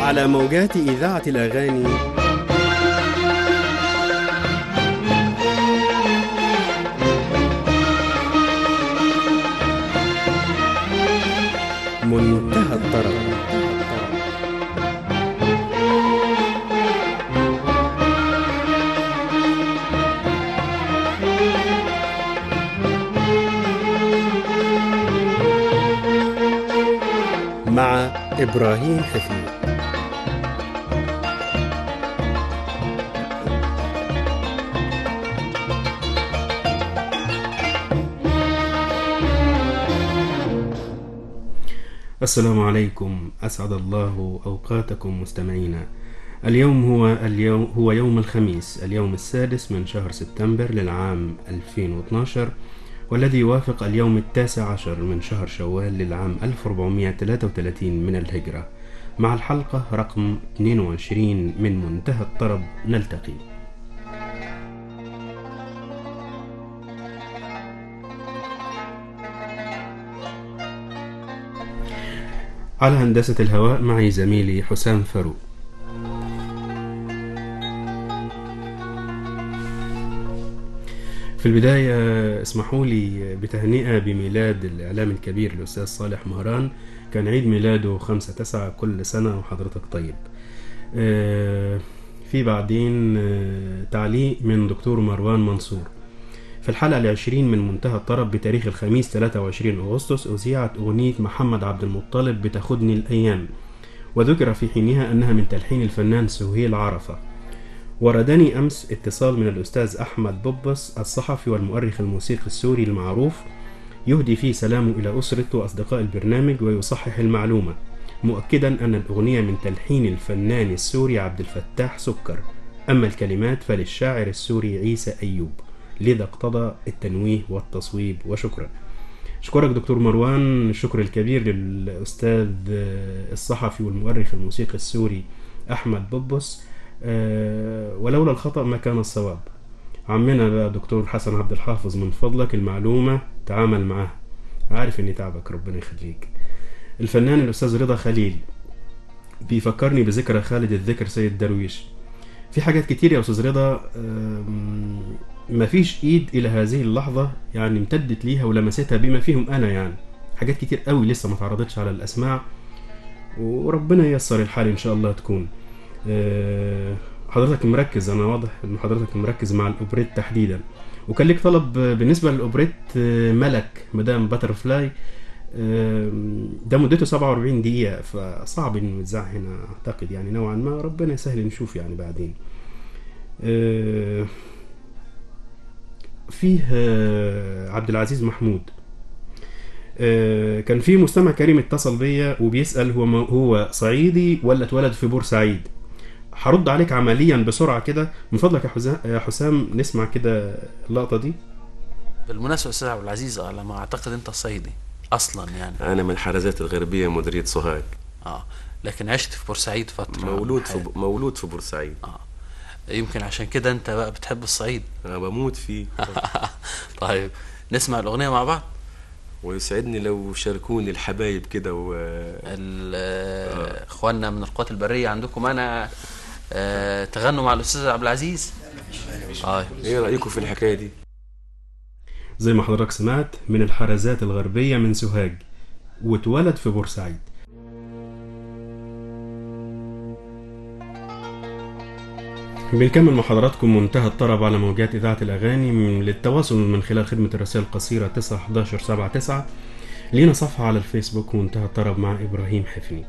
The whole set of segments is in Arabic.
على موجات إذاعة الأغاني. منتهى الطرب. مع إبراهيم حفني. السلام عليكم، أسعد الله أوقاتكم مستمعينا. اليوم هو يوم الخميس، اليوم السادس من شهر سبتمبر للعام 2012، والذي يوافق اليوم 19 من شهر شوال للعام 1433 من الهجرة. مع الحلقة رقم 22 من منتهى الطرب نلتقي. على هندسة الهواء معي زميلي حسام فاروق. في البداية اسمحوا لي بتهنئة بميلاد الإعلام الكبير الأستاذ صالح مهران، كان عيد ميلاده 5/9. كل سنة وحضرتك طيب. في بعدين تعليق من دكتور مروان منصور. في الحلقة 20 من منتهى الطرب بتاريخ الخميس 23 أغسطس أذيعت أغنية محمد عبد المطلب بتاخدني الأيام، وذكر في حينها أنها من تلحين الفنان سهيل عرفة. وردني أمس اتصال من الأستاذ أحمد بوبس الصحفي والمؤرخ الموسيقي السوري المعروف، يهدي فيه سلامه إلى أسرته وأصدقاء البرنامج ويصحح المعلومة، مؤكدا أن الأغنية من تلحين الفنان السوري عبد الفتاح سكر، أما الكلمات فللشاعر السوري عيسى أيوب، لذا اقتضى التنويه والتصويب. وشكرا. أشكرك دكتور مروان الشكر الكبير للأستاذ الصحفي والمؤرخ الموسيقي السوري أحمد بوبس. ولولا الخطأ ما كان الصواب. عمنا بقى دكتور حسن عبد الحافظ، من فضلك المعلومة تعامل معها، عارف اني تعبك، ربنا يخليك. الفنان الأستاذ رضا خليل بيفكرني بذكرى خالد الذكر سيد درويش. في حاجات كتير يا أستاذ رضا ما فيش ايد الى هذه اللحظة يعني امتدت ليها ولمستها، بما فيهم انا يعني حاجات كتير قوي لسه ما تعرضتش على الاسماع، وربنا ييسر الحال ان شاء الله تكون. حضرتك مركز، انا واضح ان حضرتك مركز مع الاوبريت تحديدا، وكان لك طلب بالنسبة للاوبريت ملك مدام باترفلاي. ده مدته 47 دقيقة، فصعب انه يتذاع هنا اعتقد، يعني نوعا ما ربنا يسهل نشوف يعني بعدين. فيه عبد العزيز محمود. كان في مستمع كريم اتصل بيا وبيسأل هو صعيدي ولا اتولد في بورسعيد. هرد عليك عمليا بسرعة كده من فضلك يا حسام، نسمع كده اللقطة دي. بالمناسبة أستاذ عبد العزيز، على ما أعتقد أنت صعيدي أصلا يعني. أنا من الحرزات الغربية، مديرية سوهاج. لكن عشت في بورسعيد فترة. مولود في بورسعيد. يمكن عشان كده أنت بقى بتحب الصعيد. أنا بموت فيه. طيب نسمع الأغنية مع بعض. ويسعدني لو شاركوني الحبايب كده إخواننا من القوات البرية عندكم أنا تغنوا مع الأستاذ عبد العزيز. إيه رأيكم في الحكاية دي؟ زي ما حضرتك سمعت، من الحرزات الغربية من سوهاج واتولد في بورسعيد. بنكمل مع حضراتكم منتهى الطرب على موجات إذاعة الأغاني. للتواصل من خلال خدمة الرسائل القصيرة 91179. لينا صفحة على الفيسبوك منتهى الطرب مع إبراهيم حفني.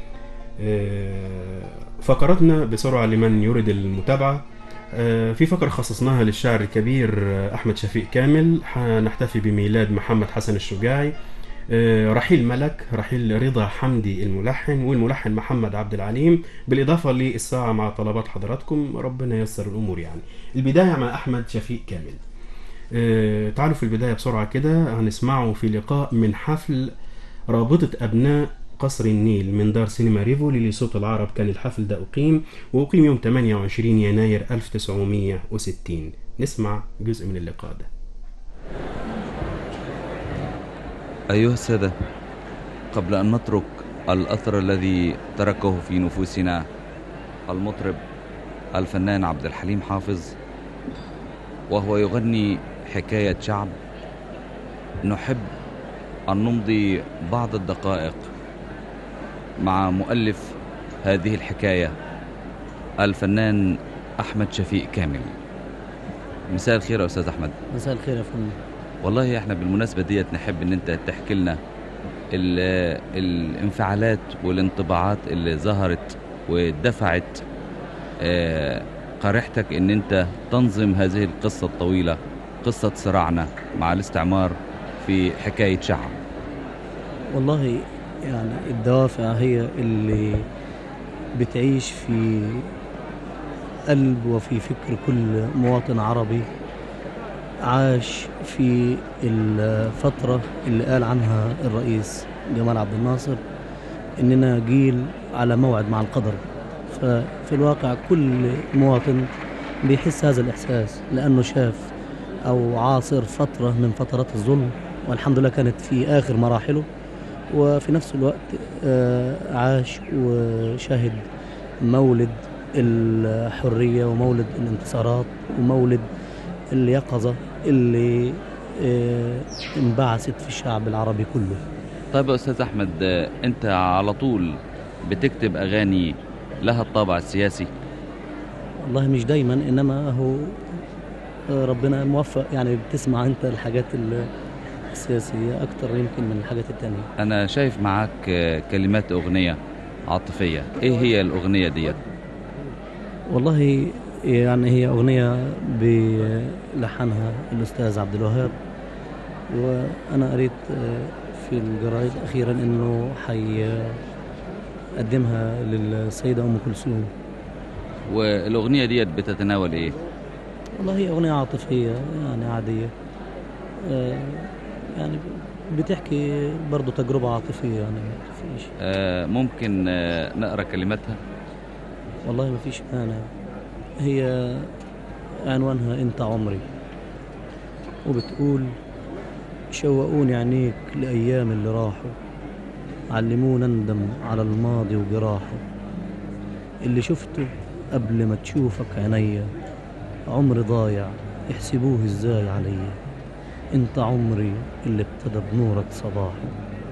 فقرتنا بسرعة لمن يريد المتابعة. في فقرة خصصناها للشاعر الكبير أحمد شفيق كامل، نحتفي بميلاد محمد حسن الشجاعي، رحيل ملك، رحيل رضا حمدي الملحن، والملحن محمد عبد العليم، بالإضافة للساعة مع طلبات حضراتكم، ربنا ييسر الأمور يعني. البداية مع أحمد شفيق كامل. تعالوا في البداية بسرعة كده هنسمعه في لقاء من حفل رابطة أبناء قصر النيل من دار سينما ريفولي لصوت العرب. كان الحفل ده أقيم يوم 28 يناير 1960. نسمع جزء من اللقاء ده. أيها السادة، قبل أن نترك الأثر الذي تركه في نفوسنا المطرب الفنان عبد الحليم حافظ، وهو يغني حكاية شعب. نحب أن نمضي بعض الدقائق مع مؤلف هذه الحكاية الفنان أحمد شفيق كامل. مساء الخير يا أستاذ أحمد. مساء الخير يا فندم. والله احنا بالمناسبة ديت نحب ان انت تحكي لنا الانفعالات والانطباعات اللي ظهرت ودفعت قريحتك ان انت تنظم هذه القصة الطويلة، قصة صراعنا مع الاستعمار في حكاية شعب. والله يعني الدوافع هي اللي بتعيش في قلب وفي فكر كل مواطن عربي عاش في الفترة اللي قال عنها الرئيس جمال عبد الناصر إننا جيل على موعد مع القدر. ففي الواقع كل مواطن بيحس هذا الإحساس لأنه شاف أو عاصر فترة من فترات الظلم، والحمد لله كانت في آخر مراحله، وفي نفس الوقت عاش وشاهد مولد الحرية ومولد الانتصارات ومولد اليقظة اللي انبعثت في الشعب العربي كله. طيب يا أستاذ أحمد، أنت على طول بتكتب أغاني لها الطابع السياسي؟ والله مش دايما، إنما هو ربنا موفق، يعني بتسمع أنت الحاجات السياسية أكتر يمكن من الحاجات التانية. أنا شايف معاك كلمات أغنية عاطفية، إيه هي الأغنية ديت؟ والله يعني هي أغنية بلحنها الأستاذ عبد الوهاب، وأنا قريت في الجرائد أخيرا إنه حيقدمها للسيدة أم كلثوم. والأغنية ديت بتتناول إيه؟ والله هي أغنية عاطفية يعني عادية، يعني بتحكي برضو تجربة عاطفية، يعني ما فيش. ممكن نقرأ كلماتها؟ والله ما فيش مانع. هي عنوانها أنت عمري، وبتقول: شوقوني عينيك لأيام اللي راحوا، علمونا ندم على الماضي وجراحه، اللي شفته قبل ما تشوفك عينيا، عمري ضايع يحسبوه ازاي عليا، انت عمري اللي ابتدى بنورك صباحه،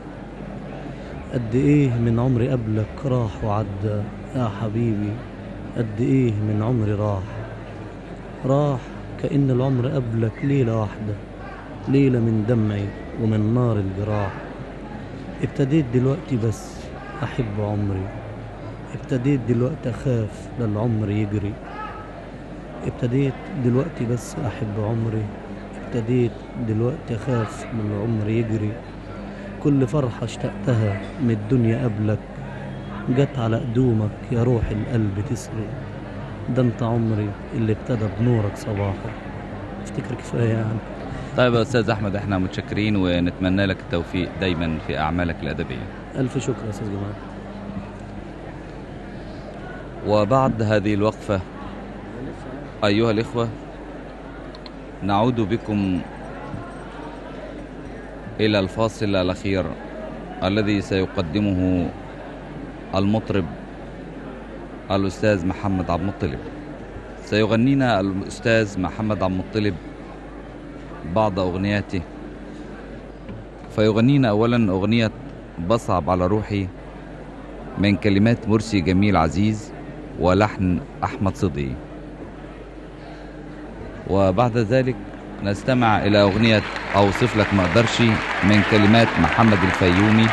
قد ايه من عمري قبلك راح وعدى يا حبيبي، قد ايه من عمري راح كأن العمر قبلك ليلة واحدة، ليلة من دمعي ومن نار الجراح، ابتديت دلوقتي بس أحب عمري، ابتديت دلوقتي أخاف للعمر يجري، ابتديت دلوقتي بس أحب عمري، ابتديت دلوقتي أخاف للعمر يجري، كل فرحة اشتقتها من الدنيا قبلك جت على قدومك يا روح القلب تسري، ده انت عمري اللي ابتدى بنورك صباحه. افتكر كفاية يعني. طيب يا أستاذ أحمد، احنا متشكرين ونتمنى لك التوفيق دايما في أعمالك الأدبية. ألف شكر يا أستاذ جمال. وبعد هذه الوقفة أيها الإخوة، نعود بكم إلى الفاصل الأخير الذي سيقدمه المطرب الأستاذ محمد عبد المطلب. سيغنينا الأستاذ محمد عبد المطلب بعض أغنياته، فيغنينا أولا أغنية بصعب على روحي من كلمات مرسي جميل عزيز ولحن أحمد صدقي، وبعد ذلك نستمع إلى أغنية أوصف لك ما أقدرش من كلمات محمد الفيومي.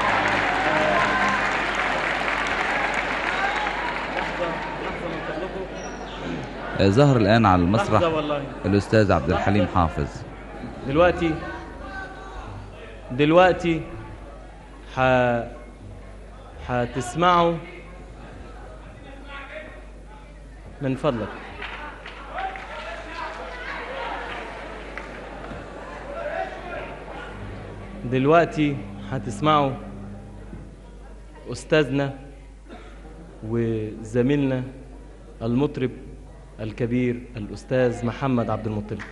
ظهر الآن على المسرح الأستاذ عبد الحليم حافظ. دلوقتي هتسمعوا من فضلك. دلوقتي هتسمعوا أستاذنا وزميلنا المطرب الكبير الأستاذ محمد عبد المطلب.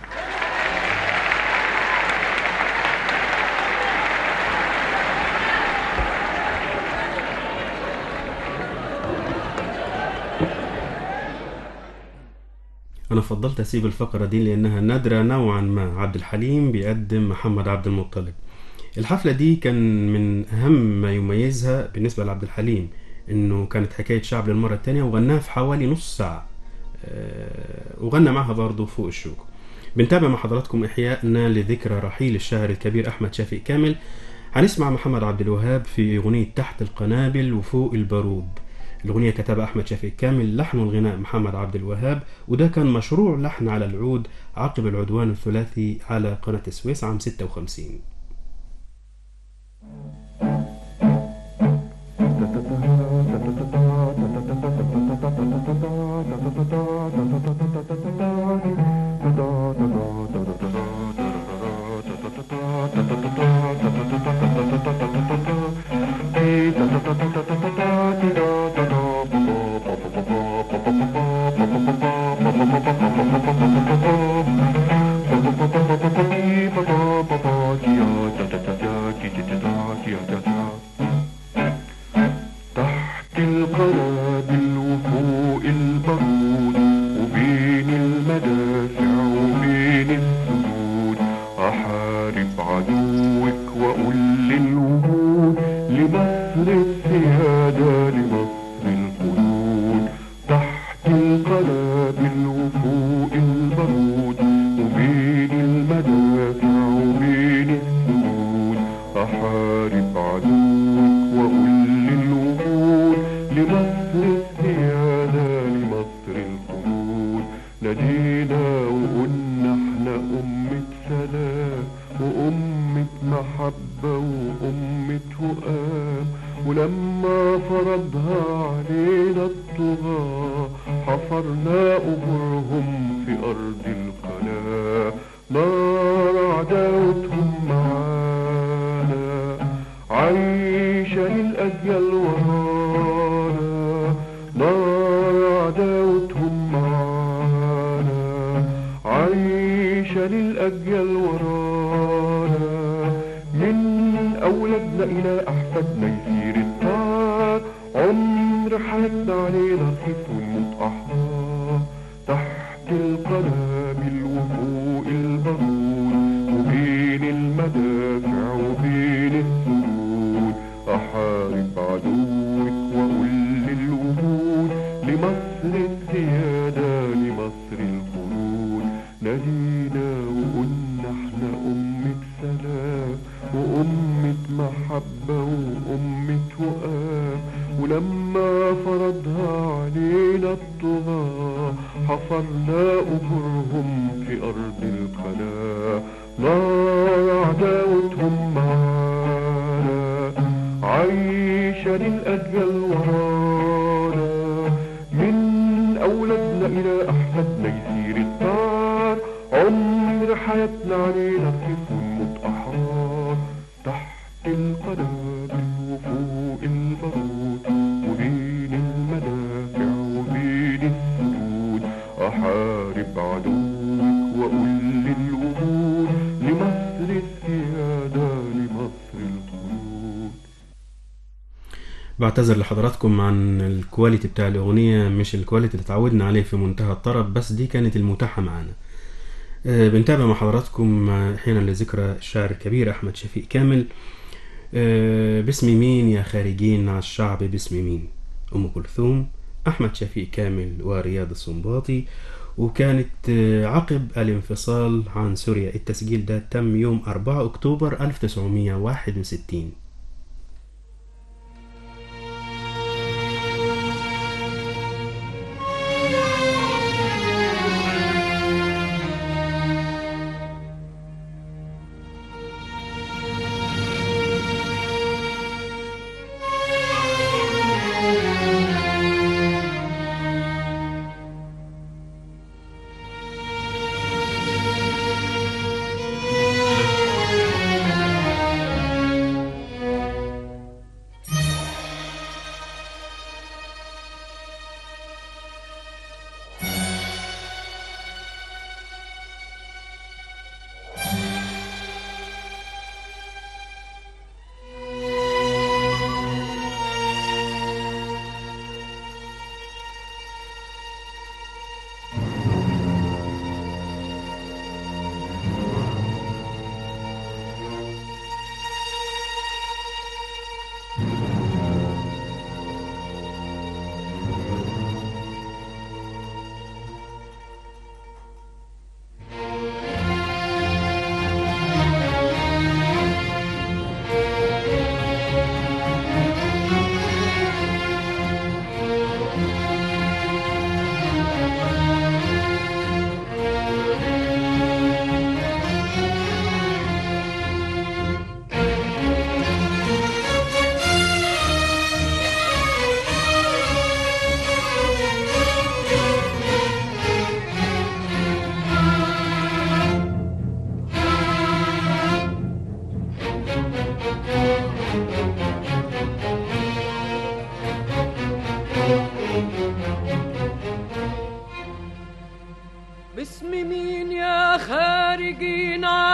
أنا فضلت أسيب الفقرة دي لأنها نادرة نوعا ما. عبد الحليم بيقدم محمد عبد المطلب. الحفلة دي كان من أهم ما يميزها بالنسبة لعبد الحليم إنه كانت حكاية شعب للمرة التانية، وغناها في حوالي نص ساعة. وغنى معها برضه فوق الشوق. بنتابع مع حضراتكم إحيائنا لذكرى رحيل الشاعر الكبير أحمد شفيق كامل. هنسمع محمد عبد الوهاب في أغنية تحت القنابل وفوق البارود. الأغنية كتبها أحمد شفيق كامل، لحن والغناء محمد عبد الوهاب، وده كان مشروع لحن على العود عقب العدوان الثلاثي على قناة السويس عام 56. تحت القنابل وفوق البارود وبين المدافع وبين السدود أحارب عدوك وأقول للوجود لمصر السيادة لمصر الخلود. تحت القنابل وفوق البارود وبين المدافع وبين السدود أحارب عدوك وأقول للوجود لمصر السيادة لمصر الخلود. نادينا وقلنا احنا أمة سلام وأمة محبة وأمة وئام، ولما فرضها علينا الطغاة حفرنا قبورهم في أرض القناة. نار عداوتهم معانا عايشة للأجيال ورانا. نار عداوتهم معانا عايشة للأجيال ورانا. من أولادنا إلى أحفادنا يسير الطار، عمر حياتنا علينا رخيص ونموت أحرار. تحت القنابل وفوق البارود وبين المدافع وبين السدود أحارب عدوك وأقول للوجود لمصر السيادة لمصر الخلود. نادينا وقلنا احنا أمة سلام وأمة محبة وأمة وئام، ولما فرضها علينا الطغاة حفرنا قبورهم في أرض القناة. نار عداوتهم معانا عايشة للأجيال ورانا. من أولادنا إلى أحفادنا يسير الطار، عمر حياتنا علينا رخيص ونموت أحرار. تحت القنابل وفوق البارود وبين المدافع وبين السدود أحارب عدوك وأقول للوجود لمصر السيادة لمصر الخلود. بعتذر لحضراتكم عن الكواليتي بتاع الأغنية، مش الكواليتي اللي اتعودنا عليه في منتهى الطرب، بس دي كانت المتاحة معانا. بنتابع مع حضراتكم أحيانا لذكرى الشاعر الكبير أحمد شفيق كامل. باسم مين يا خارجين على الشعب باسم مين؟ أم كلثوم، أحمد شفيق كامل ورياض السنباطي. وكانت عقب الانفصال عن سوريا. التسجيل ده تم يوم 4 أكتوبر 1961.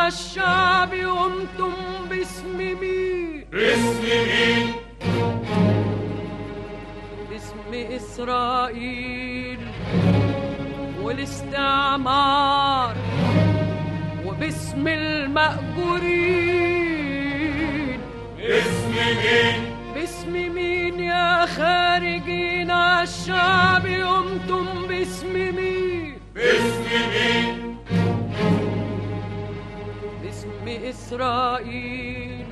عالشعب قمتم باسم مين؟ باسم مين؟ باسم إسرائيل والاستعمار وباسم المأجورين. باسم مين؟ باسم مين يا خارجين عالشعب قمتم باسم مين؟ باسم مين؟ باسم إسرائيل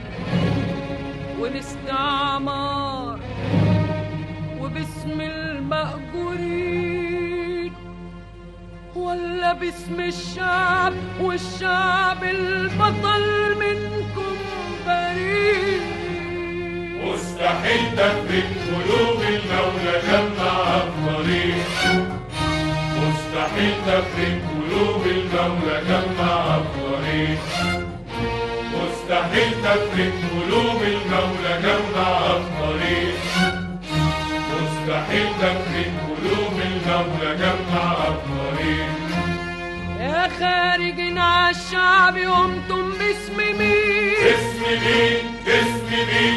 والاستعمار وباسم المأجورين، ولا باسم الشعب والشعب البطل منكم بريء؟ مستحيل تفرق قلوب المولى جمع الطريق. مستحيل تفرق قلوب المولى جمع الطريق. مستحيل تفرق قلوب المولى جمع الطريق. مستحيل تفرق قلوب المولى جمع الطريق. يا خارجين عالشعب قمتم باسم مين؟ باسم مين؟ باسم مين؟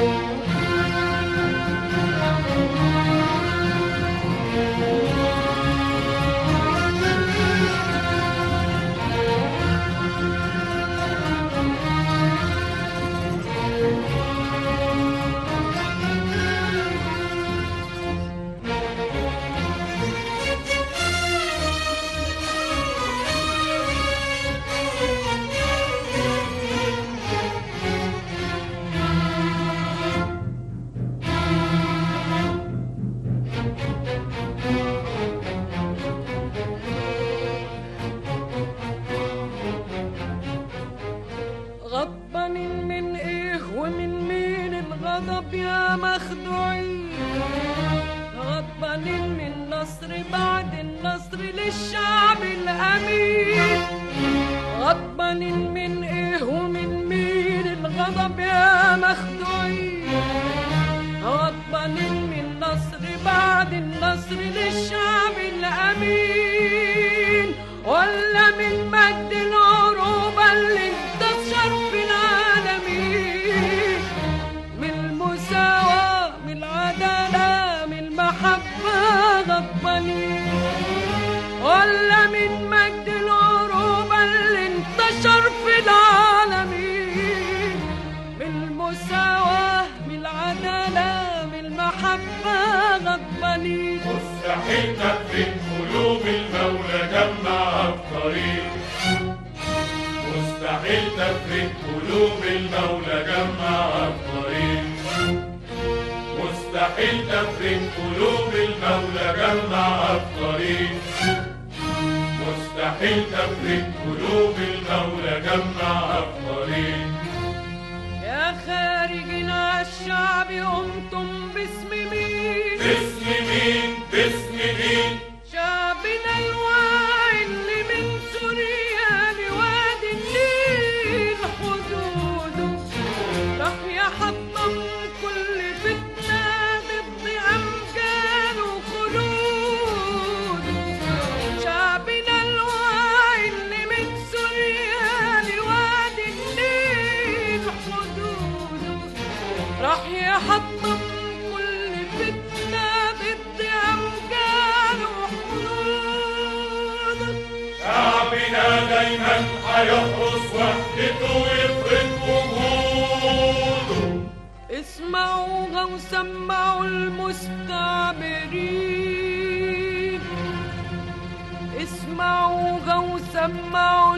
الغضب يا مخدوعين، غضبانين من نصر بعد النصر للشعب الأمين. غضبانين من إيه ومن مين؟ الغضب يا مخدوعين، غضبانين من نصر بعد النصر للشعب الأمين، ولا من مجد العروبة اللي انتشر في العالمين، من المساواة من العدالة من المحبة غضبانين، ولا من مجد العروبة اللي انتشر في العالمين، من المساواة من العدالة من المحبة غضبانين. مستحيل تفرق قلوب المولى جمع الطريق. مستحيل تفرق قلوب المولى جمع الطريق. مستحيل تفرق قلوب المولى جمع الطريق. مستحيل تفرق قلوب المولى جمع الطريق. يا خارجين عالشعب قمتم باسم مين؟ باسم مين؟ باسم مين؟ شعبنا الواعي اللي من سوريا لوادي النيل حدوده، راح يحطم كل فتنة ضد أمجاد وخلوده. شعبنا الواعي اللي من سوريا لوادي النيل حدوده، راح يحطم كل فتنة ضد أمجاد وخلوده. شعبنا دايما هيحرس وحدته ويفرض وجوده. اسمعوها وسمعوا المستعمرين، اسمعوها وسمعوا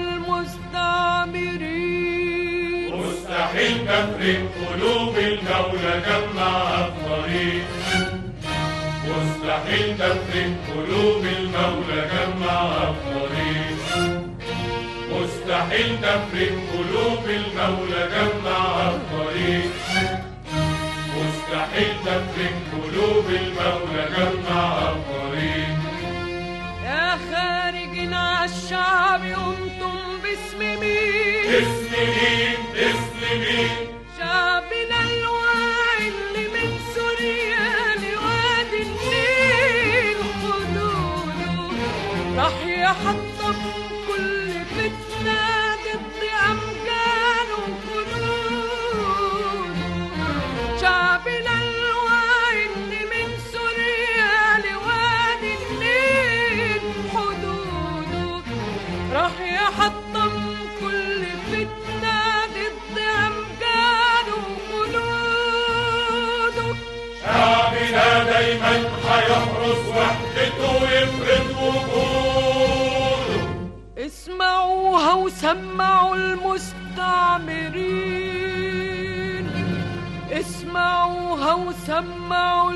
المستعمرين. مستحيل تفرق قلوب المولى جمع الطريق. مستحيل تفرق قلوب المولى جمع الطريق. مستحيل تفرق قلوب المولى جمع الطريق. مستحيل تفرق قلوب المولى جمع الطريق. يا خارجين عالشعب قمتم باسم مين؟ باسم مين؟ باسم مين؟ شعبنا الواعي اللي من سوريا لوادي النيل حدوده، راح يحطم كل فتنة ضد دايما هيحرس وحدته ويفرض وجوده. اسمعوها وسمعوا المستعمرين، اسمعوها وسمعوا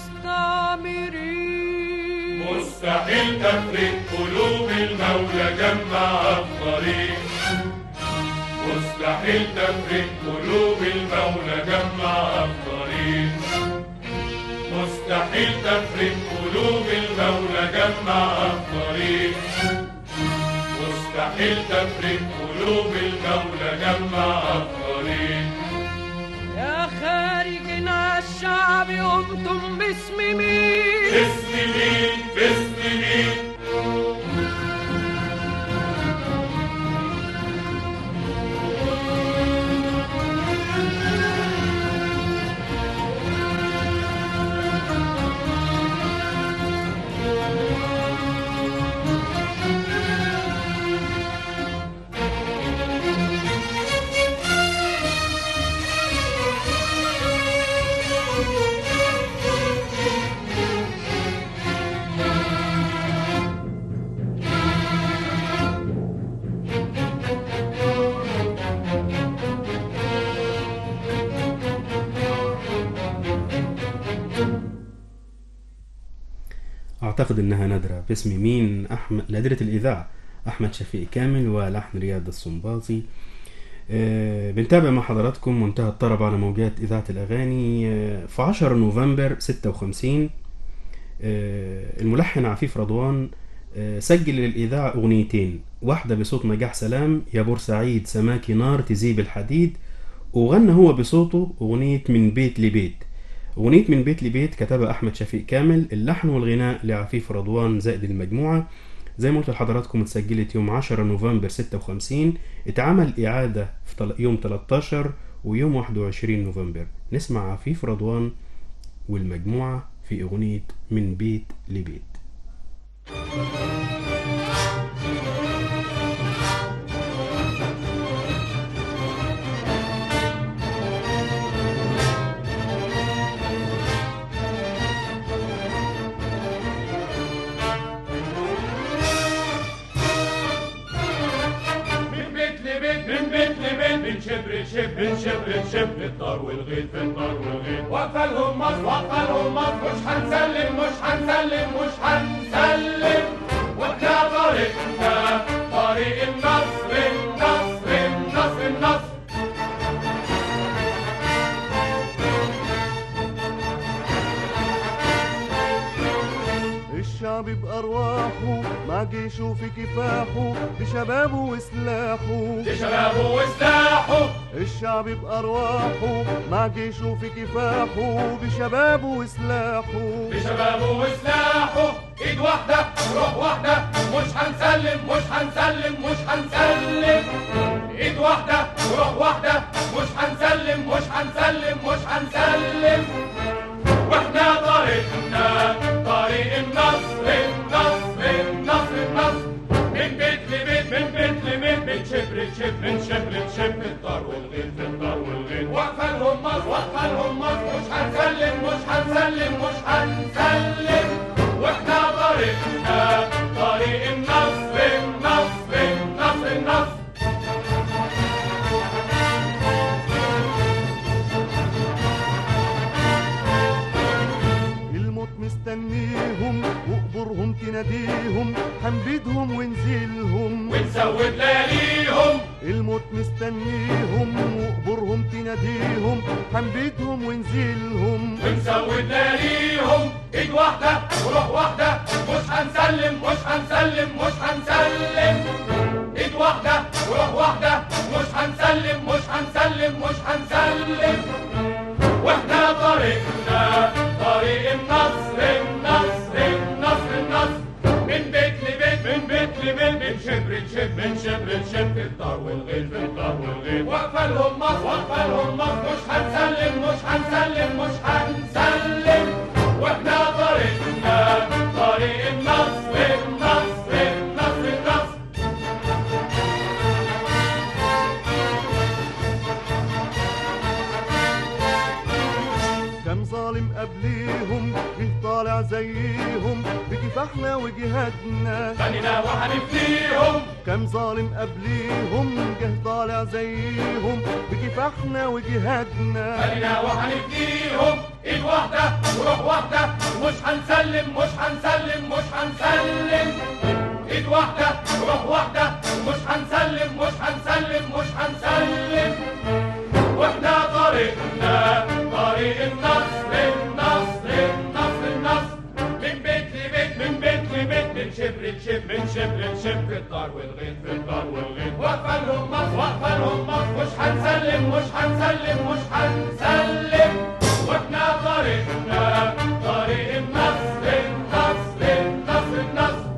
المستعمرين. مستحيل تفرق قلوب المولى جمع أفضلين. مستحيل تفرق قلوب المولى جمع أفضلين. مستحيل تفرق قلوب المولى جمع أفضلين. مستحيل تفرق قلوب المولى جمع أفضلين. يا خارجين عالشعب قمتم باسم مين؟ باسم مين؟ باسم مين؟ أعتقد إنها نادرة. باسم مين؟ أحمد، نادرة الإذاعة، أحمد شفيق كامل ولحن رياض السنباطي. بنتابع مع حضراتكم منتهى الطرب على موجات إذاعة الأغاني. في 10 نوفمبر 56 الملحن عفيف رضوان سجل للإذاعة أغنيتين، واحدة بصوت نجاح سلام يا بورسعيد سماكي نار تذيب الحديد، وغنى هو بصوته أغنية من بيت لبيت. أغنية من بيت لبيت كتبها أحمد شفيق كامل، اللحن والغناء لعفيف رضوان زائد المجموعة. زي ما قلت لحضراتكم اتسجلت يوم 10 نوفمبر 56، اتعمل إعادة في يوم 13 ويوم 21 نوفمبر. نسمع عفيف رضوان والمجموعة في أغنية من بيت لبيت. من شبر لشبر من شبر لشبر الدار والغيط في الدار والغيط. واقفة لهم مصر واقفة لهم مصر، مش هنسلم مش هنسلم مش هنسلم. واحنا طريقنا طريق النصر النصر النصر النصر. الشعب بأرواحه مع جيشه في كفاحه بشبابه وسلاحه بشبابه وسلاحه. الشعب بأرواحه مع جيشه في كفاحه بشبابه وسلاحه بشبابه وسلاحه. ايد واحدة روح واحدة، مش هنسلم مش هنسلم مش هنسلم. ايد واحدة روح واحدة، مش هنسلم مش هنسلم مش هنسلم. واحنا طريقنا طريق النصر النصر النصر النصر. من بيت لبيت من بيت لبيت، من شبر لشبر من شبر لشبر الدار والغيط في الدار والغيط. واقفة لهم مصر واقفة لهم مصر، مش هنسلم مش هنسلم مش هنسلم. واحنا طريقنا طريق النصر النصر النصر النصر. مستنيهم وقبرهم تناديهم، هنبيدهم ونزيلهم ونزود لياليهم. الموت مستنيهم وقبرهم تناديهم، هنبيدهم ونزيلهم ونزود لياليهم. ايد واحدة وروح واحدة، مش هنسلم مش هنسلم مش هنسلم. ايد واحدة وروح واحدة، مش هنسلم مش هنسلم مش هنسلم. واحنا طريقنا طريق النصر النصر النصر النصر. من بيت لبيت من بيت لبيت، من شبر لشبر من شبر لشبر الدار والغيط في الدار والغيط. واقفة لهم مصر واقفة لهم مصر، مش هنسلم مش هنسلم مش هنسلم. واحنا طريقنا طريق النصر النصر النصر النصر. كم ظالم قبليهم جه طالع زيهم بكفاحنا وجهادنا بنينا وهنفديهم. كم ظالم قبليهم جه طالع زيهم بكفاحنا وجهادنا بنينا وهنفديهم. ايد واحدة وروح واحدة مش هنسلم مش هنسلم مش هنسلم. ايد واحدة وروح واحدة مش هنسلم مش هنسلم مش هنسلم. واحنا طريقنا طريق النصر النصر النصر النصر. من بيت لبيت من بيت لبيت من شبر لشبر من شبر لشبر. في الدار والغيط في الدار والغيط. واقفة لهم مصر واقفة لهم مصر. مش هنسلم مش هنسلم مش هنسلم. واحنا طريقنا طريق النصر النصر النصر النصر.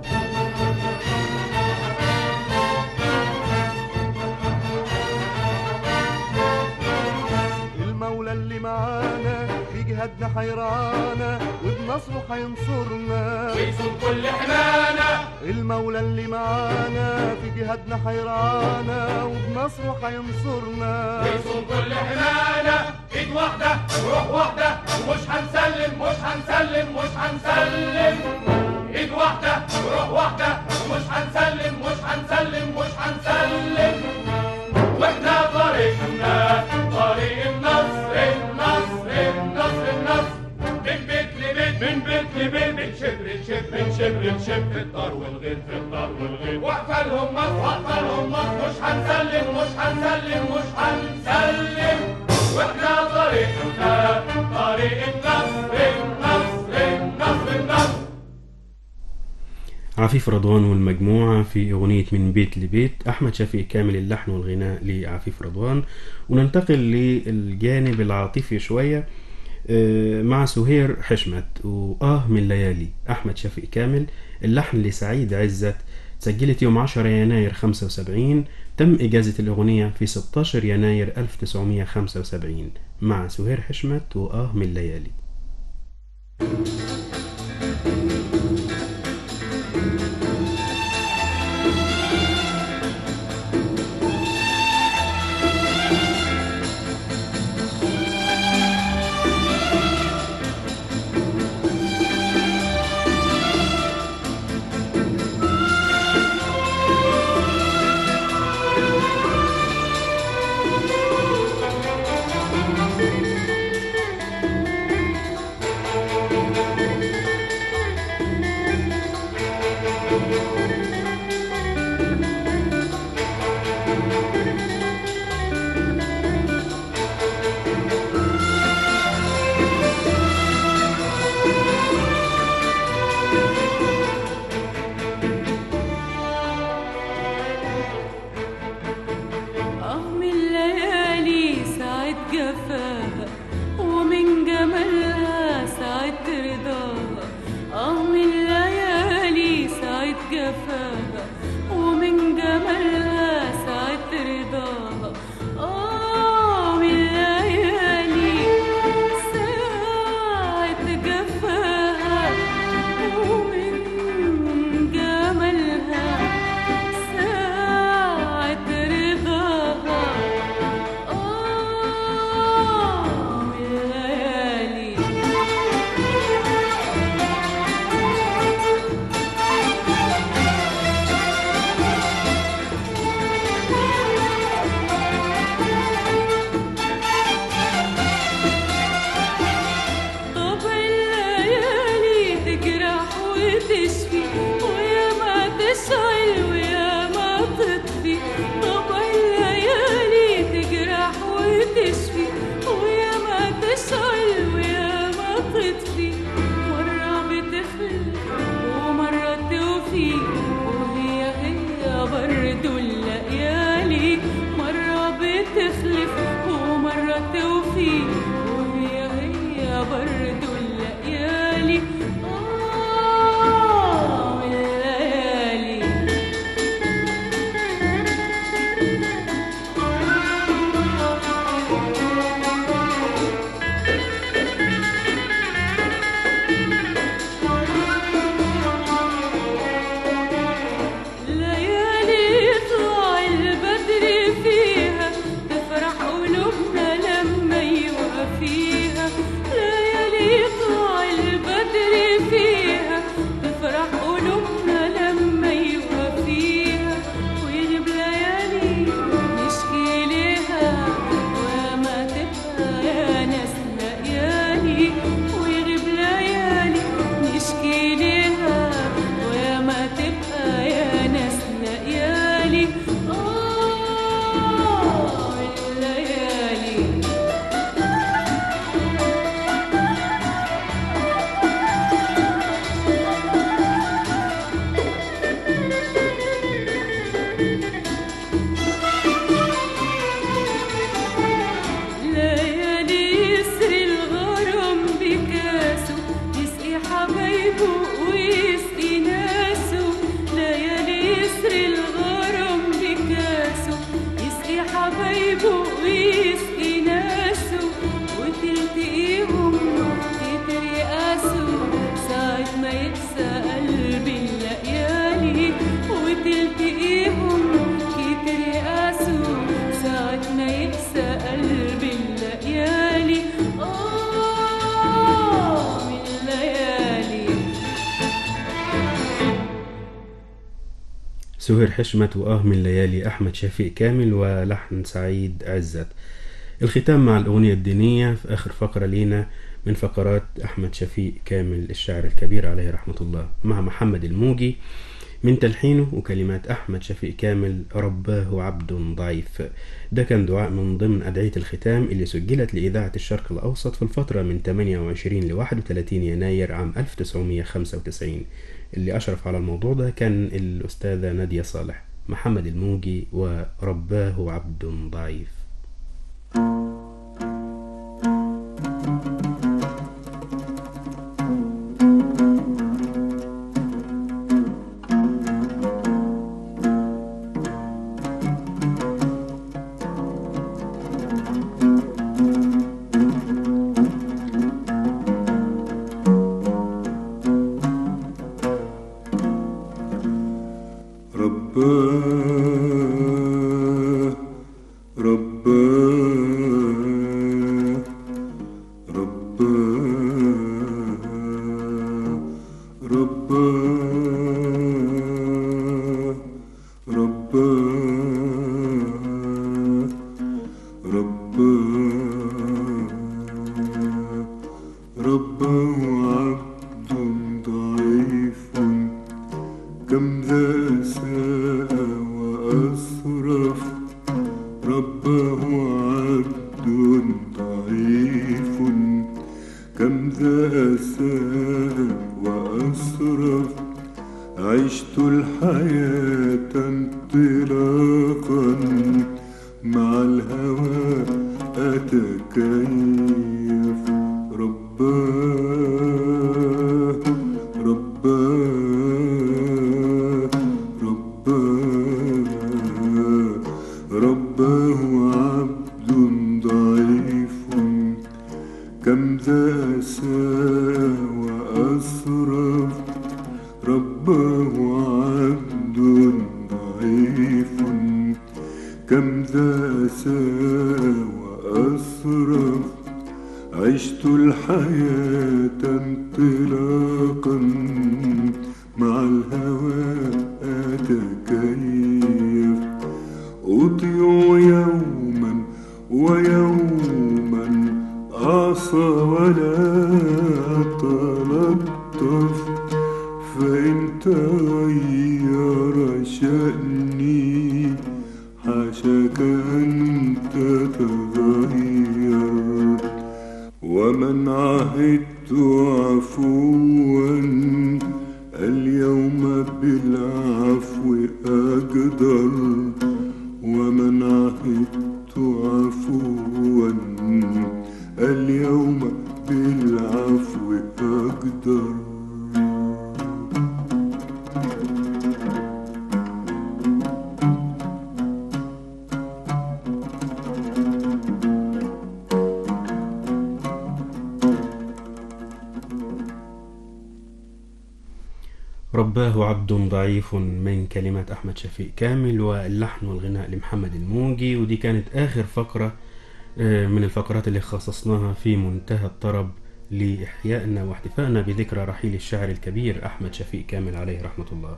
المولى اللي معانا في جهادنا حيرعانا وبنصره حينصرنا ويصون كل حمانا. المولى اللي معانا في جهادنا حيرعانا وبنصره حينصرنا ويصون كل حمانا. ايد واحدة وروح واحدة ومش هنسلم مش هنسلم مش هنسلم. ايد واحدة وروح واحدة ومش هنسلم مش هنسلم مش هنسلم. واحنا طريقنا طريق النصر النصر النصر النصر. من بيت لبيت من بيت لبيت من شبر لشبر من شبر لشبر. في الدار والغيط في الدار والغيط. واقفة لهم مصر واقفة لهم مصر. مش هنسلم مش هنسلم مش هنسلم. واحنا طريقنا طريق النصر النصر النصر النصر. عفيف رضوان والمجموعة في أغنية من بيت لبيت. أحمد شفيق كامل اللحن والغناء لعفيف رضوان. وننتقل للجانب العاطفي شوية مع سهير حشمت وآه من ليالي. أحمد شفيق كامل، اللحن لسعيد عزت، سجلت يوم 10 يناير 75. تم إجازة الأغنية في 16 يناير 1975 مع سهير حشمت وآه من ليالي. فيها تفرح قلوبنا لما يوقف فيها. ويطلع البدر فيها تفرح قلوبنا لما يوفيها ويغيب ليالي نشكي ليها وما تبقى يا ناس ليالي ويغيب ليالي نشكي ليها وما تبقى يا ناس ليالي الليالي. ليالي يسري الغرام بكاسه يسقي حبايبه ويسقي ناسه ليالي يسري الغرام بكاسه يسقي حبايبه ويسقي ناسه وتلتقيهم يترقاسه ساعة ما يقسى قلبي الليالي وتلتقيهم يترقاسه ساعة ما يقسى قلبي الليالي من الليالي. سهير حشمت وآه من ليالي أحمد شفيق كامل ولحن سعيد عزت. الختام مع الأغنية الدينية في آخر فقرة لينا من فقرات أحمد شفيق كامل الشاعر الكبير عليه رحمة الله مع محمد الموجي من تلحينه وكلمات أحمد شفيق كامل رباه عبد ضعيف. ده كان دعاء من ضمن أدعية الختام اللي سجلت لإذاعة الشرق الأوسط في الفترة من 28 ل 31 يناير عام 1995. اللي أشرف على الموضوع ده كان الأستاذة نادية صالح. محمد الموجي ورباه عبد ضعيف. رباه عبد ضعيف من كلمات أحمد شفيق كامل واللحن والغناء لمحمد الموجي. ودي كانت آخر فقرة من الفقرات اللي خصصناها في منتهى الطرب لإحيائنا واحتفائنا بذكرى رحيل الشاعر الكبير أحمد شفيق كامل عليه رحمة الله.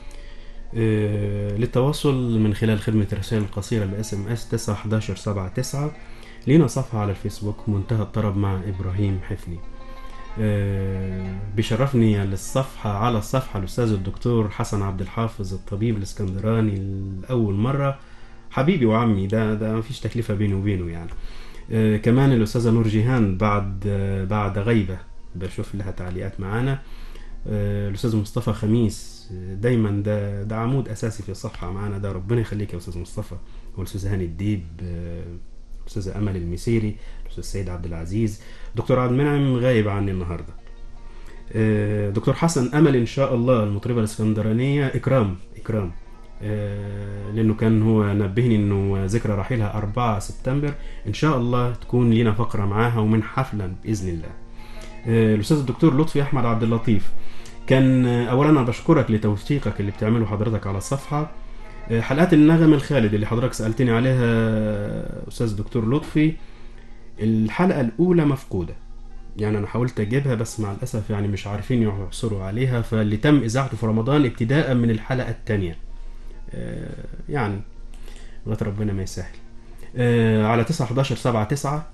للتواصل من خلال خدمة الرسائل القصيرة SMS 91179. لنا صفحة على الفيسبوك منتهى الطرب مع إبراهيم حفني. بيشرفني على الصفحة الأستاذ الدكتور حسن عبد الحافظ الطبيب الاسكندراني لأول مرة، حبيبي وعمي، ده مفيش تكلفة بيني وبينه يعني. كمان الأستاذة نور جيهان بعد غيبة بشوف لها تعليقات معانا. الأستاذ مصطفى خميس دايما ده عمود أساسي في الصفحة معانا، ده ربنا يخليك يا أستاذ مصطفى. والأستاذ هاني الديب، الأستاذة أمل المسيري، الأستاذ سيد عبد العزيز. دكتور عبد المنعم غايب عني النهاردة. دكتور حسن أمل إن شاء الله المطربة الاسكندرانية إكرام لأنه كان هو نبهني إنه ذكرى رحيلها 4 سبتمبر، إن شاء الله تكون لنا فقرة معاها ومن حفلا بإذن الله. الأستاذ الدكتور لطفي أحمد عبد اللطيف، كان أولا أنا بشكرك لتوثيقك اللي بتعمله حضرتك على الصفحة. حلقات النغم الخالد اللي حضرتك سألتني عليها أستاذ دكتور لطفي، الحلقة الأولى مفقودة، يعني أنا حاولت أجيبها بس مع الأسف يعني مش عارفين يحصروا عليها، فاللي تم إذاعته في رمضان ابتداء من الحلقة الثانية يعني لغاية ربنا ما يسهل. على 91179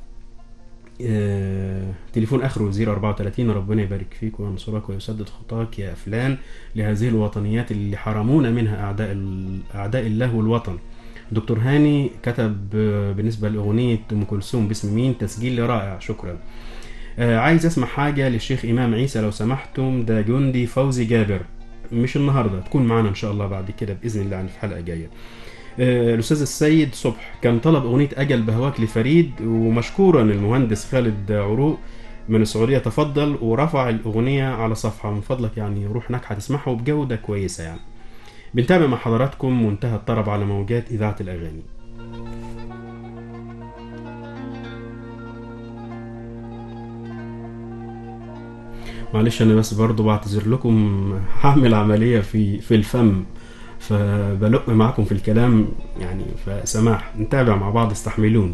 تليفون آخره 034. ربنا يبارك فيك وينصرك ويسدد خطاك يا أفلان لهذه الوطنيات اللي حرمونا منها أعداء الله والوطن. دكتور هاني كتب بالنسبة لأغنية أم كلثوم باسم مين، تسجيل رائع، شكرا. عايز أسمع حاجة للشيخ إمام عيسى لو سمحتم، ده جندي فوزي جابر، مش النهاردة، تكون معنا إن شاء الله بعد كده بإذن الله في حلقة جاية. الأستاذ السيد صبح كان طلب أغنية أجل بهواك لفريد، ومشكورا المهندس خالد عروق من السعودية تفضل ورفع الأغنية على صفحة، من فضلك يعني روح هناك هتسمعها وبجودة كويسة يعني. بنتابع مع حضراتكم منتهى الطرب على موجات إذاعة الأغاني. معلش أنا بس برضو بعتذر لكم، هعمل عملية في الفم، فبلق معكم في الكلام يعني، فسماح نتابع مع بعض، استحملون.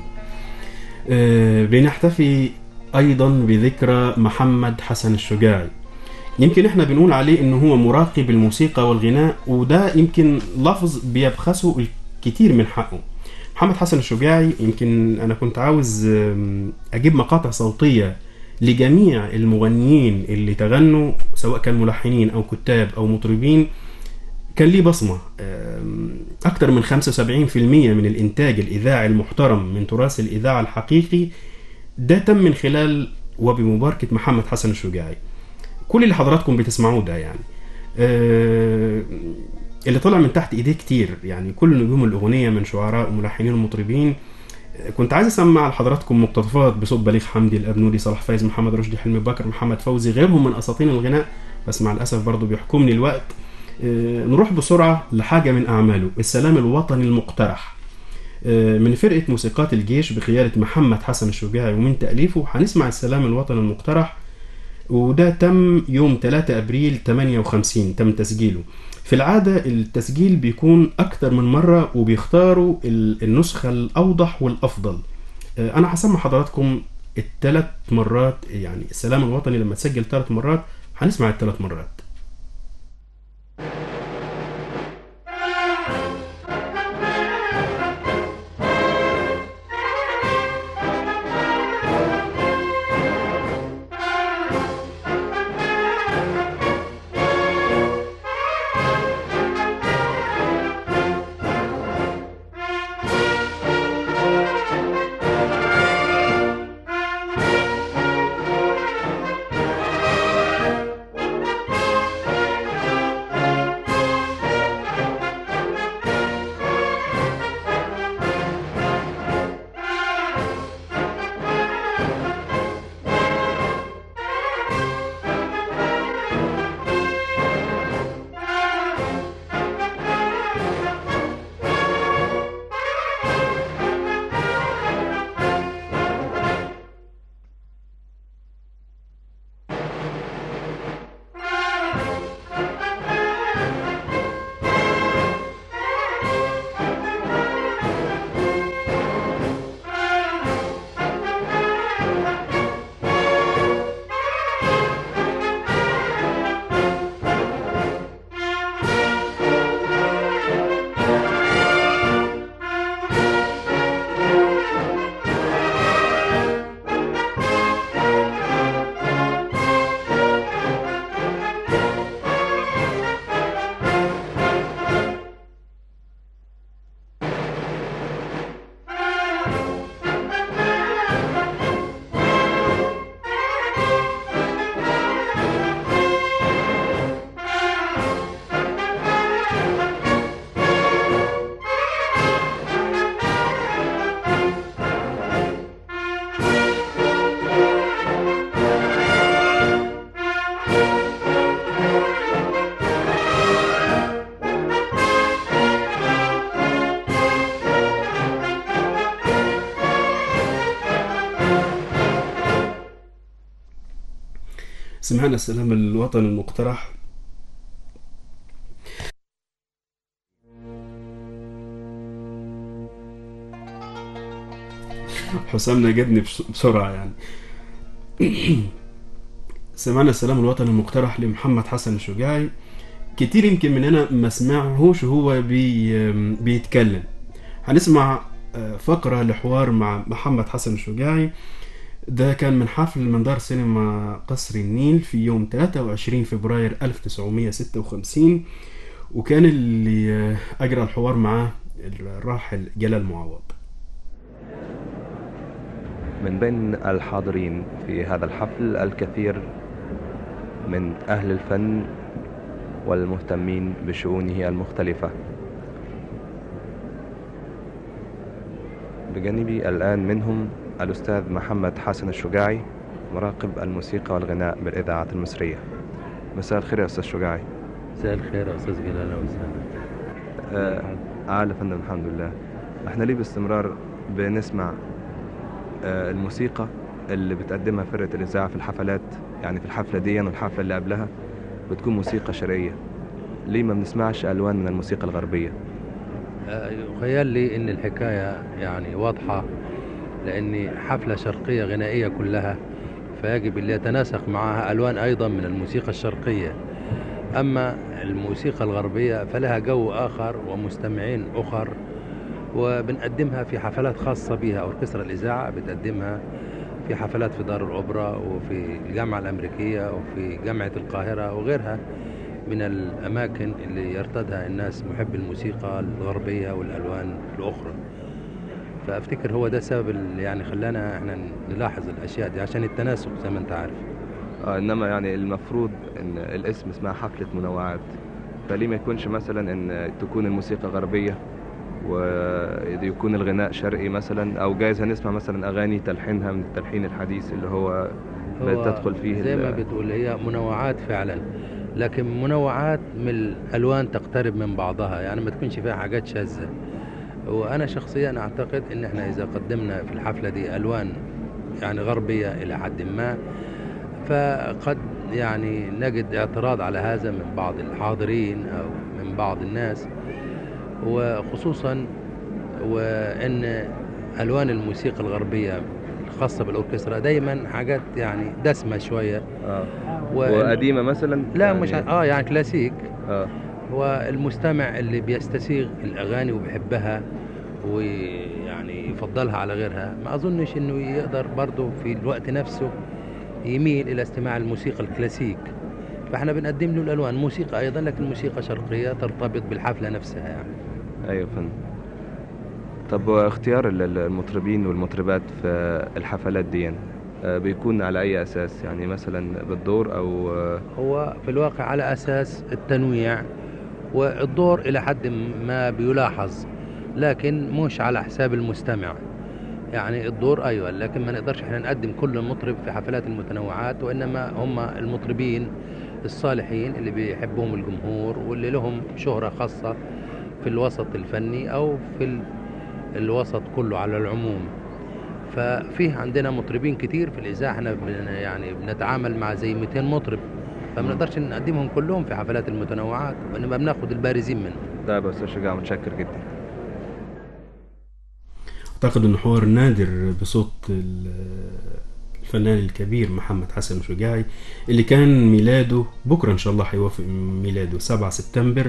بنحتفي أيضا بذكرى محمد حسن الشجاعي. يمكن احنا بنقول عليه انه هو مراقب الموسيقى والغناء، وده يمكن لفظ بيبخسه الكثير من حقه. محمد حسن الشجاعي يمكن انا كنت عاوز اجيب مقاطع صوتية لجميع المغنيين اللي تغنوا، سواء كان ملحنين او كتاب او مطربين، كان ليه بصمة. أكتر من 75% من الإنتاج الإذاعي المحترم من تراث الإذاعة الحقيقي ده تم من خلال وبمباركة محمد حسن الشجاعي. كل اللي حضراتكم بتسمعوه ده يعني اللي طلع من تحت إيديه كتير، يعني كل نجوم الأغنية من شعراء وملحنين ومطربين. كنت عايز أسمع لحضراتكم مقتطفات بصوت بليغ حمدي، الأبنودي، صلاح فايز، محمد رشدي، حلمي بكر، محمد فوزي، غيرهم من أساطين الغناء، بس مع الأسف برضو بيحكمني الوقت. نروح بسرعة لحاجة من أعماله، السلام الوطني المقترح، من فرقة موسيقات الجيش بقيادة محمد حسن الشجاعي، ومن تأليفه هنسمع السلام الوطني المقترح، وده تم يوم 3 أبريل 58 تم تسجيله. في العادة التسجيل بيكون أكتر من مرة وبيختاروا النسخة الأوضح والأفضل. أنا هسمع حضراتكم ال3 مرات، يعني السلام الوطني لما تسجل 3 مرات هنسمع ال3 مرات. سمعنا السلام الوطني المقترح. حسام نجدني بسرعة يعني. سمعنا السلام الوطني المقترح لمحمد حسن الشجاعي. كتير يمكن مننا ما سمعهوش هو بيتكلم. هنسمع فقرة لحوار مع محمد حسن الشجاعي. ده كان من حفل من دار سينما قصر النيل في يوم 23 فبراير 1956، وكان اللي أجرى الحوار معاه الراحل جلال معوض. من بين الحاضرين في هذا الحفل الكثير من أهل الفن والمهتمين بشؤونه المختلفة. بجانبي الآن منهم الأستاذ محمد حسن الشجاعي، مراقب الموسيقى والغناء بالإذاعة المصرية. مساء الخير يا أستاذ شجاعي. مساء الخير يا أستاذ جلال وسهلا. عال فندم، الحمد لله. احنا ليه باستمرار بنسمع الموسيقى اللي بتقدمها فرقة الإذاعة في الحفلات، يعني في الحفلة دي والحفلة اللي قبلها بتكون موسيقى شرقية، ليه ما بنسمعش ألوان من الموسيقى الغربية؟ يخيل لي إن الحكاية يعني واضحة، لأن حفلة شرقية غنائية كلها فيجب أن يتناسق معها ألوان أيضا من الموسيقى الشرقية. أما الموسيقى الغربية فلها جو آخر ومستمعين أخر، وبنقدمها في حفلات خاصة بها. أوركسترا الإذاعة بتقدمها في حفلات في دار الأوبرا وفي الجامعة الأمريكية وفي جامعة القاهرة وغيرها من الأماكن اللي يرتدها الناس محب الموسيقى الغربية والألوان الأخرى. فأفتكر هو ده السبب اللي يعني خلانا احنا نلاحظ الأشياء دي عشان التناسق زي ما أنت عارف. إنما يعني المفروض إن الاسم اسمها حفلة منوعات، فليه ما يكونش مثلا إن تكون الموسيقى غربية ويكون الغناء شرقي مثلا، او جايز هنسمع مثلا اغاني تلحينها من التلحين الحديث اللي هو بتدخل فيه زي ما بتقول هي منوعات فعلا، لكن منوعات من الالوان تقترب من بعضها، يعني ما تكونش فيها حاجات شاذة. وانا شخصيا اعتقد ان احنا اذا قدمنا في الحفلة دي الوان يعني غربية الى حد ما، فقد يعني نجد اعتراض على هذا من بعض الحاضرين او من بعض الناس، وخصوصا وان الوان الموسيقى الغربيه الخاصه بالاوركسترا دايما حاجات يعني دسمه شويه وقديمه مثلا، لا يعني مش يعني كلاسيك. والمستمع اللي بيستسيغ الاغاني وبيحبها ويعني يفضلها على غيرها، ما اظنش انه يقدر برضه في الوقت نفسه يميل الى استماع الموسيقى الكلاسيك. فاحنا بنقدم له الالوان موسيقى ايضا، لكن موسيقى شرقيه ترتبط بالحفله نفسها يعني. ايوه فندم. طب واختيار المطربين والمطربات في الحفلات دي بيكون على اي اساس؟ يعني مثلا بالدور او هو في الواقع على اساس التنويع، والدور الى حد ما بيلاحظ، لكن مش على حساب المستمع. يعني الدور ايوه، لكن ما نقدرش احنا نقدم كل مطرب في حفلات المتنوعات، وانما هم المطربين الصالحين اللي بيحبهم الجمهور واللي لهم شهرة خاصة في الوسط الفني او في الوسط كله على العموم. ففيه عندنا مطربين كتير في الإذاعة، احنا يعني بنتعامل مع زي 200 مطرب، فما نقدرش نقدمهم كلهم في حفلات المتنوعات، وانما بناخد البارزين منهم. ده بس يا شجاع، متشكر جدا. اعتقد ان حوار نادر بصوت الفنان الكبير محمد حسن الشجاعي، اللي كان ميلاده بكره ان شاء الله هيوافق ميلاده 7 سبتمبر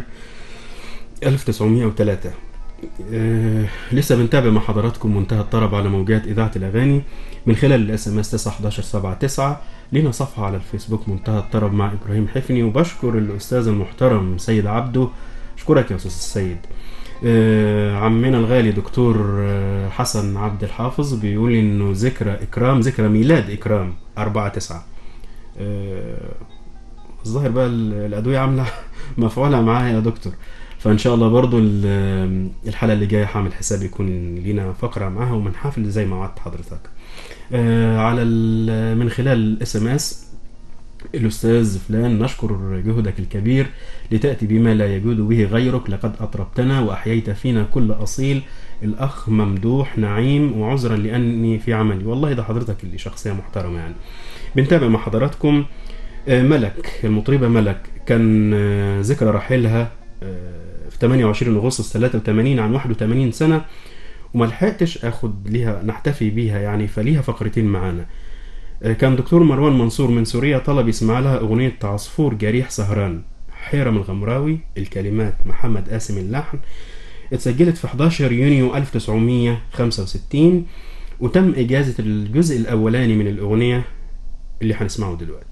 1903. لسه بنتابع مع حضراتكم منتهى الطرب على موجات إذاعة الأغاني من خلال الاس ام اس 91179. لنا صفحة على الفيسبوك منتهى الطرب مع إبراهيم حفني، وبشكر الأستاذ المحترم سيد عبده. أشكرك يا أستاذ السيد. عمنا الغالي دكتور حسن عبد الحافظ بيقول إنه ذكرى ميلاد إكرام 4/9. الظاهر بقى الأدوية عاملة مفعولة معايا يا دكتور، فإن شاء الله برضو الحلقة اللي جاية هعمل حساب يكون لنا فقرة معاها ومن حفل زي ما وعدت حضرتك. على من خلال الاس ام اس: الأستاذ فلان، نشكر جهدك الكبير لتأتي بما لا يجود به غيرك، لقد أطربتنا وأحييت فينا كل أصيل. الأخ ممدوح نعيم، وعذرا لأني في عملي. والله ده حضرتك اللي شخصية محترمة يعني. بنتابع مع حضراتكم ملك، المطربة ملك، كان ذكرى رحيلها في 28 أغسطس 83 عن 81 سنة، وما لحقتش اخد ليها نحتفي بيها يعني، فليها فقرتين معانا. كان دكتور مروان منصور من سوريا طلب يسمع لها أغنية عصفور جريح سهران، حيرم الغمراوي، الكلمات محمد قاسم، اللحن. اتسجلت في 11 يونيو 1965، وتم إجازة الجزء الأولاني من الأغنية اللي هنسمعه دلوقتي.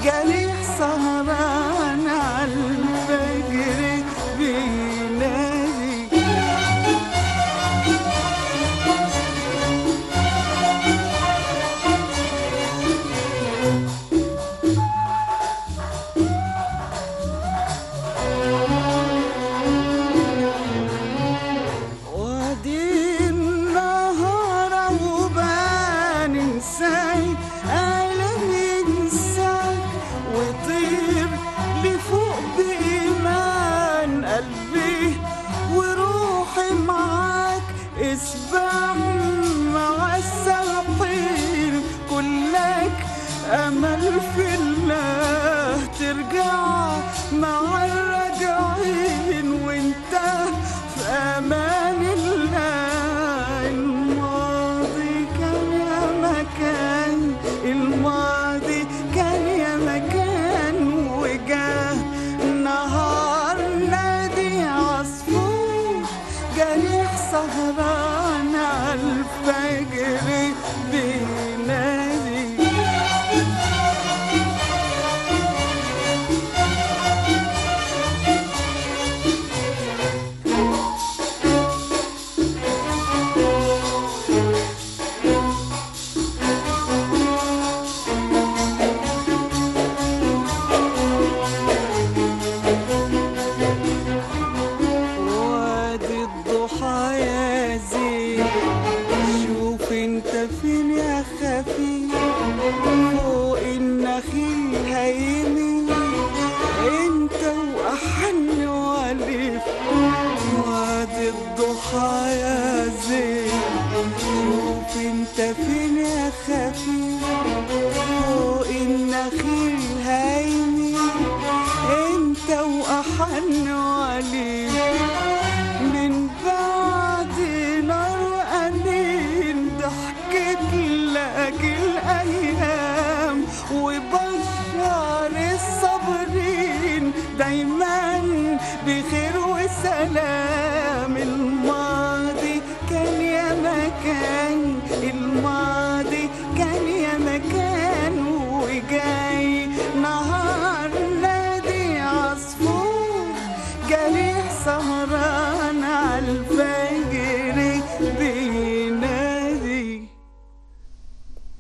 سهران على الفجر بينادي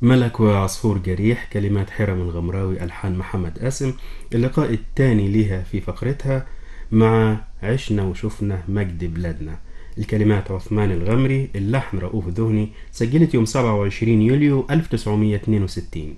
ملك وعصفور جريح، كلمات حرم الغمراوي، ألحان محمد قاسم. اللقاء الثاني لها في فقرتها مع عشنا وشفنا مجد بلادنا، الكلمات عثمان الغمري، اللحن رؤوف ذهني، سجلت يوم 27 يوليو 1962.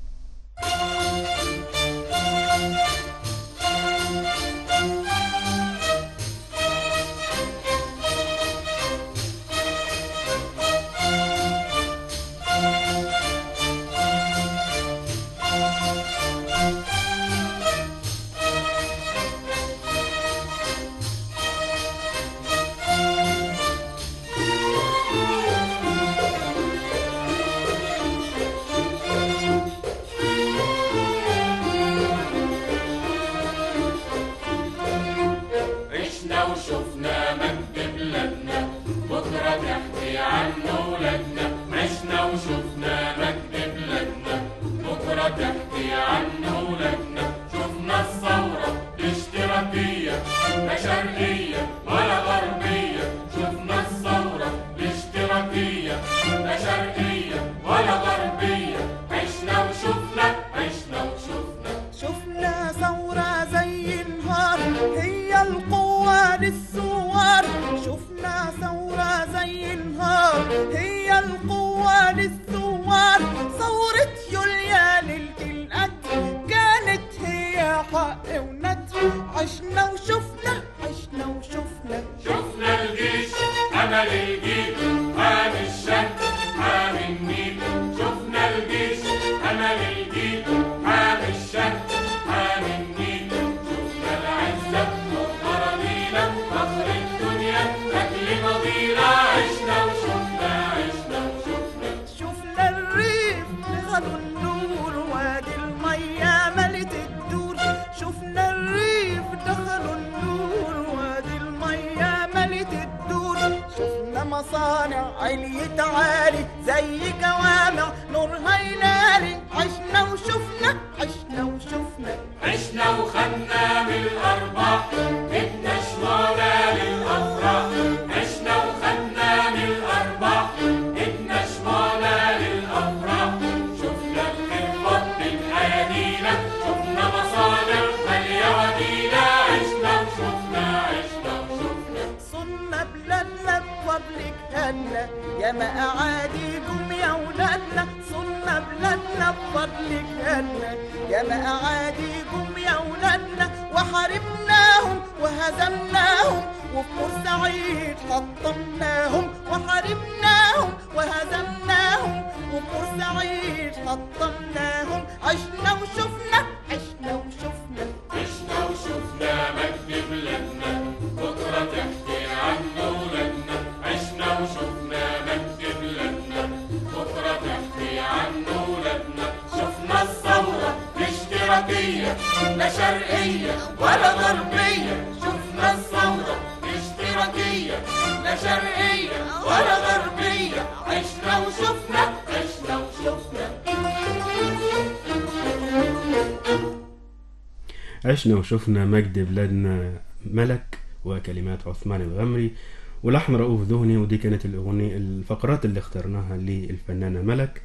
عشنا وشفنا مجد بلادنا، ملك وكلمات عثمان الغمري ولحن رؤوف ذهني. ودي كانت الأغنية الفقرات اللي اخترناها للفنانة ملك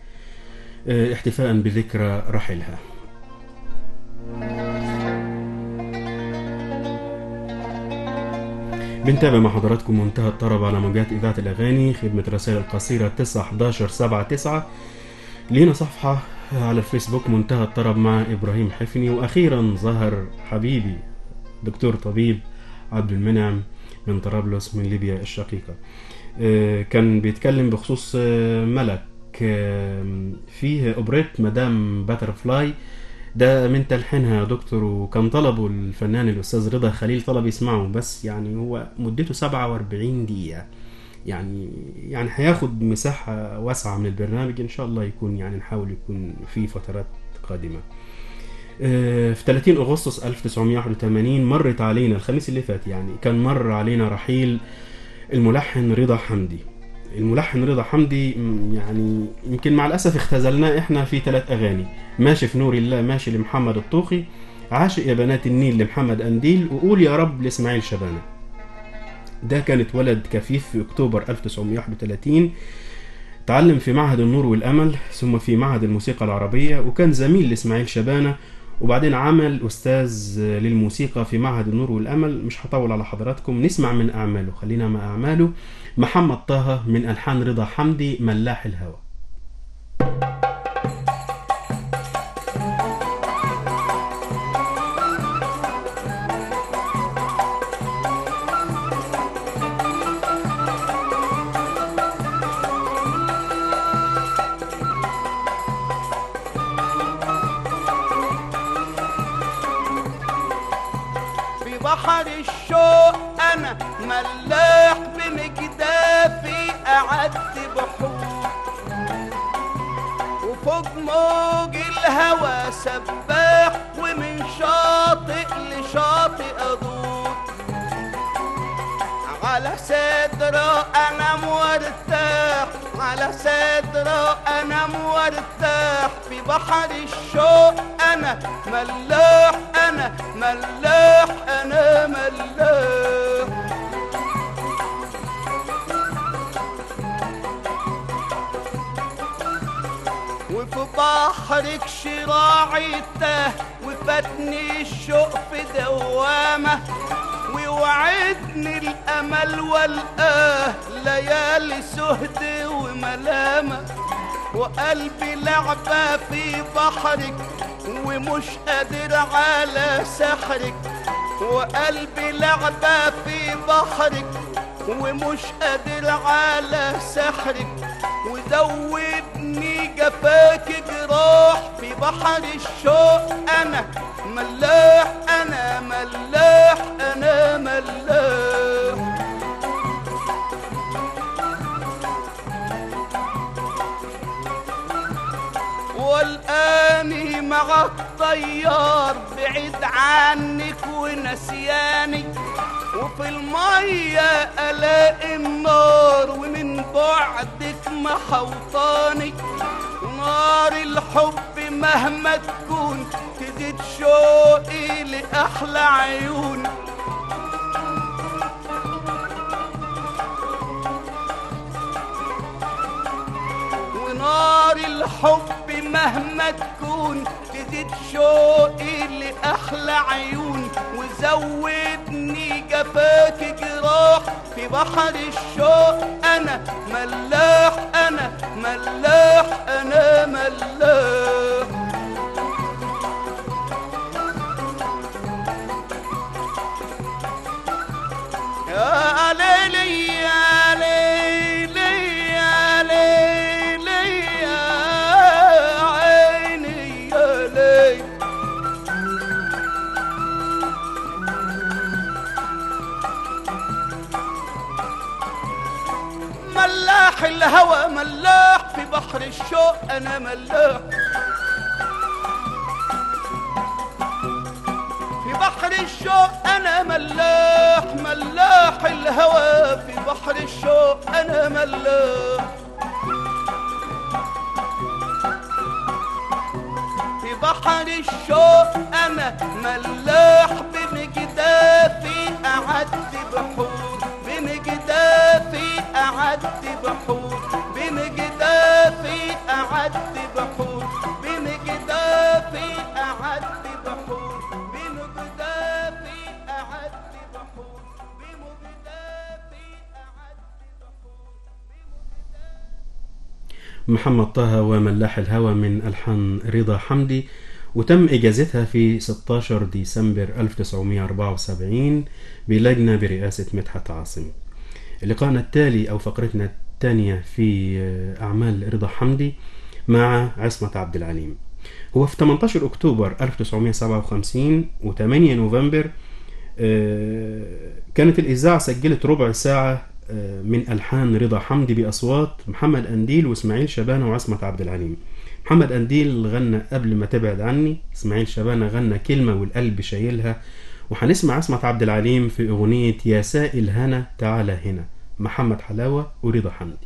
احتفاء بذكرى رحلها. بنتابع مع حضراتكم منتهى الطرب على موجات إذاعة الأغاني، خدمة رسائل القصيرة 91179. لينا صفحة على الفيسبوك منتهى الطرب مع إبراهيم حفني. وأخيرا ظهر حبيبي دكتور طبيب عبد المنعم من طرابلس من ليبيا الشقيقة. كان بيتكلم بخصوص ملك، فيه أوبريت مدام باترفلاي، ده من تلحينها يا دكتور، وكان طلبه الفنان الأستاذ رضا خليل، طلب يسمعه، بس يعني هو مدته 47 دقيقة، يعني هياخد مساحة واسعة من البرنامج. إن شاء الله يكون يعني نحاول يكون في فترات قادمة. في 30 أغسطس 1981 مرت علينا الخميس اللي فات، يعني كان مر علينا رحيل الملحن رضا حمدي. الملحن رضا حمدي يعني يمكن مع الأسف اختزلناه احنا في 3 أغاني: ماشي في نور الله، ماشي لمحمد الطوخي، عاشق يا بنات النيل لمحمد أنديل، وقول يا رب لإسماعيل شبانة. ده كانت ولد كفيف في أكتوبر 1931. تعلم في معهد النور والأمل ثم في معهد الموسيقى العربية، وكان زميل لإسماعيل شبانة، وبعدين عمل أستاذ للموسيقى في معهد النور والأمل. مش هطول على حضراتكم، نسمع من أعماله. خلينا مع أعماله. محمد طه من ألحان رضا حمدي، ملاح الهوى. بحر الشوق انا ملاح بمجدافي قعدت بحور، وفوق موج الهوى سباح ومن شاطئ لشاطئ ادور، على صدره انا مرتاح، على صدره انا مرتاح. في بحر الشوق انا ملاح، انا ملاح، انا ملاح. وفي بحرك شراعي تاه، وفاتني الشوق في دوامه، ووعدني الامل والقاه ليالي سهد وملامه، وقلبي لعبه في بحرك ومش قادر على سحرك، وقلبي لعبه في بحرك ومش قادر على سحرك، وزودني جفاك جراح. في بحر الشوق انا ملاح، انا ملاح، انا ملاح. والآني مع الطيار بعيد عنك ونسياني، وفي المية ألاقي النار ومن بعدك محوطاني، نار الحب مهما تكون تزيد شوقي لأحلى عيون. ونار الحب مهما تكون تزيد شوقي لأحلى عيون، وزودني جفاك جراح. في بحر الشوق أنا ملاح، أنا ملاح، أنا ملاح. يا ليلي يا ليلي يا ليلي يا عيني يا ليل. ملاح الهوى ملاح، في بحر الشوق أنا ملاح، في بحر الشوق أنا ملاح، ملاح الهوى. في بحر الشوق أنا ملاح، في بحر الشوق أنا ملاح. بمجدافي قعدت بحور، بمجدافي قعدت بحور، بمجدافي قعدت بحور، بمجدافي قعدت بحور، بمجدافي قعدت بحور، بمجدافي قعدت بحور. محمد طه وملاح الهوى من ألحان رضا حمدي، وتم إجازتها في 16 ديسمبر 1974 بلجنة برئاسة مدحت عاصم. لقاءنا التالي أو فقرتنا الثانية في أعمال رضا حمدي مع عصمت عبد العليم. هو في 18 أكتوبر 1957 و8 نوفمبر كانت الإذاعة سجلت ربع ساعة من ألحان رضا حمدي بأصوات محمد أنديل وإسماعيل شبانة وعصمت عبد العليم. محمد أنديل غنى قبل ما تبعد عني، إسماعيل شبانة غنى كلمة والقلب شايلها، وهنسمع عصمت عبد العليم في أغنية يا سائل هنا تعالى هنا، محمد حلاوة ورضا حمدي.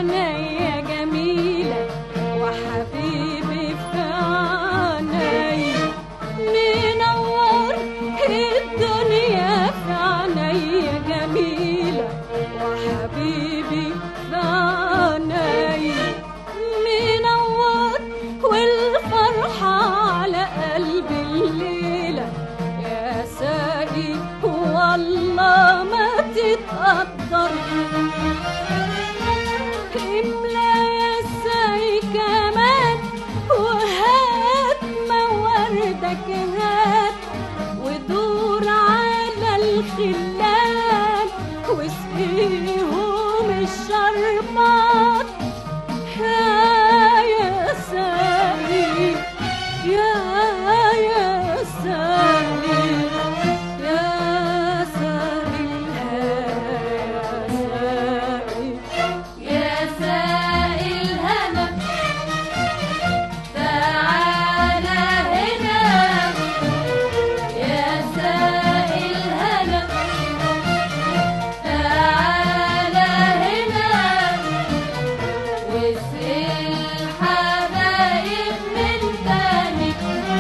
عينيا جميلة وحبيبي في عينيا منور الدنيا في عينيا جميلة وحبيبي في عينيا منور والفرحة على قلبي الليلة يا ساقي والله ما تتقدر املا يا ساقي كمان وهات موردك هات ودور على الخلان واسقيهم الشربات يا ساقي يا ساقي يا ساقي يا ساقي الهنا تعالى هنا يا ساقي الهنا تعالى هنا واسقي الحبايب من تاني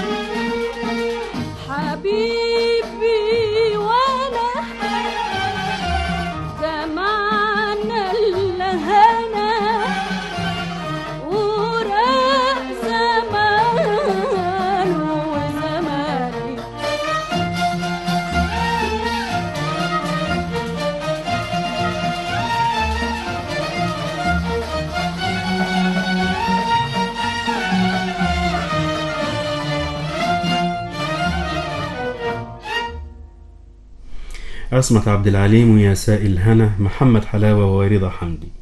حبيبي وانا جمعنا الهنا وراء زمان وزماني عصمت عبد العليم ويا سائل هنا، محمد حلاوة ورضا حمدي.